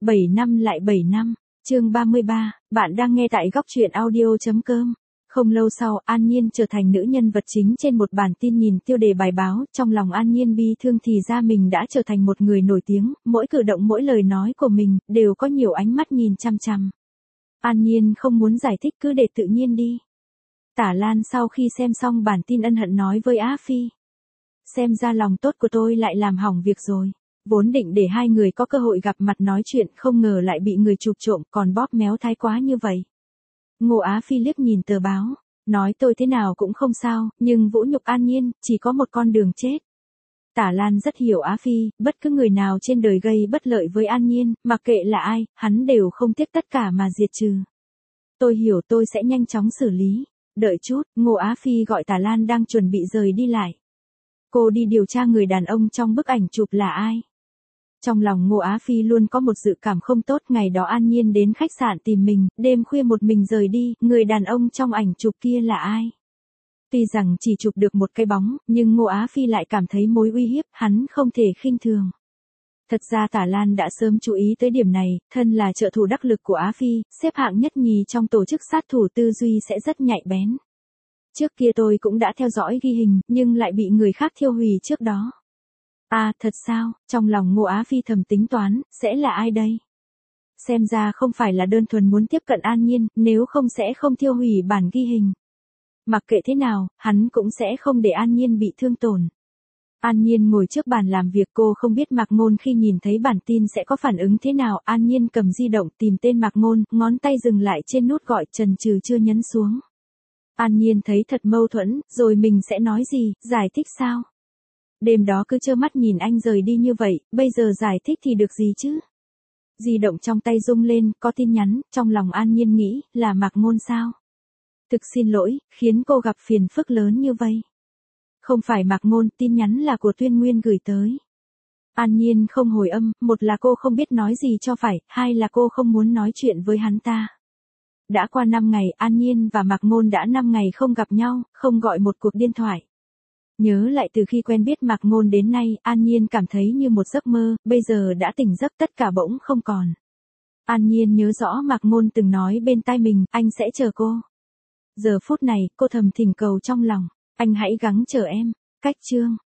7 năm lại 7 năm, chương 33, bạn đang nghe tại góc truyện audio.com. Không lâu sau, An Nhiên trở thành nữ nhân vật chính trên một bản tin nhìn tiêu đề bài báo, trong lòng An Nhiên bi thương thì ra mình đã trở thành một người nổi tiếng, mỗi cử động mỗi lời nói của mình, đều có nhiều ánh mắt nhìn chăm chăm. An Nhiên không muốn giải thích cứ để tự nhiên đi. Tả Lan sau khi xem xong bản tin ân hận nói với Á Phi. Xem ra lòng tốt của tôi lại làm hỏng việc rồi. Vốn định để hai người có cơ hội gặp mặt nói chuyện không ngờ lại bị người chụp trộm còn bóp méo thái quá như vậy. Ngô Á Phi liếc nhìn tờ báo, nói tôi thế nào cũng không sao, nhưng vũ nhục An Nhiên, chỉ có một con đường chết. Tả Lan rất hiểu Á Phi, bất cứ người nào trên đời gây bất lợi với An Nhiên, mặc kệ là ai, hắn đều không tiếc tất cả mà diệt trừ. Tôi hiểu tôi sẽ nhanh chóng xử lý. Đợi chút, Ngô Á Phi gọi Tả Lan đang chuẩn bị rời đi lại. Cô đi điều tra người đàn ông trong bức ảnh chụp là ai. Trong lòng Ngô Á Phi luôn có một dự cảm không tốt, ngày đó An Nhiên đến khách sạn tìm mình, đêm khuya một mình rời đi, người đàn ông trong ảnh chụp kia là ai? Tuy rằng chỉ chụp được một cái bóng, nhưng Ngô Á Phi lại cảm thấy mối uy hiếp, hắn không thể khinh thường. Thật ra Tả Lan đã sớm chú ý tới điểm này, thân là trợ thủ đắc lực của Á Phi, xếp hạng nhất nhì trong tổ chức sát thủ tư duy sẽ rất nhạy bén. Trước kia tôi cũng đã theo dõi ghi hình, nhưng lại bị người khác thiêu hủy trước đó. À, thật sao, trong lòng Ngô Á Phi thầm tính toán, sẽ là ai đây? Xem ra không phải là đơn thuần muốn tiếp cận An Nhiên, nếu không sẽ không thiêu hủy bản ghi hình. Mặc kệ thế nào, hắn cũng sẽ không để An Nhiên bị thương tổn. An Nhiên ngồi trước bàn làm việc, cô không biết Mạc Ngôn khi nhìn thấy bản tin sẽ có phản ứng thế nào. An Nhiên cầm di động tìm tên Mạc Ngôn, ngón tay dừng lại trên nút gọi, chần chừ chưa nhấn xuống. An Nhiên thấy thật mâu thuẫn, rồi mình sẽ nói gì, giải thích sao? Đêm đó cứ trơ mắt nhìn anh rời đi như vậy, bây giờ giải thích thì được gì chứ? Di động trong tay rung lên, có tin nhắn, trong lòng An Nhiên nghĩ, là Mạc Ngôn sao? Thực xin lỗi, khiến cô gặp phiền phức lớn như vậy. Không phải Mạc Ngôn, tin nhắn là của Tuyên Nguyên gửi tới. An Nhiên không hồi âm, một là cô không biết nói gì cho phải, hai là cô không muốn nói chuyện với hắn ta. Đã qua 5 ngày, An Nhiên và Mạc Ngôn đã 5 ngày không gặp nhau, không gọi một cuộc điện thoại. Nhớ lại từ khi quen biết Mạc Ngôn đến nay, An Nhiên cảm thấy như một giấc mơ, bây giờ đã tỉnh giấc tất cả bỗng không còn. An Nhiên nhớ rõ Mạc Ngôn từng nói bên tai mình, anh sẽ chờ cô. Giờ phút này, cô thầm thỉnh cầu trong lòng, anh hãy gắng chờ em. Cách chương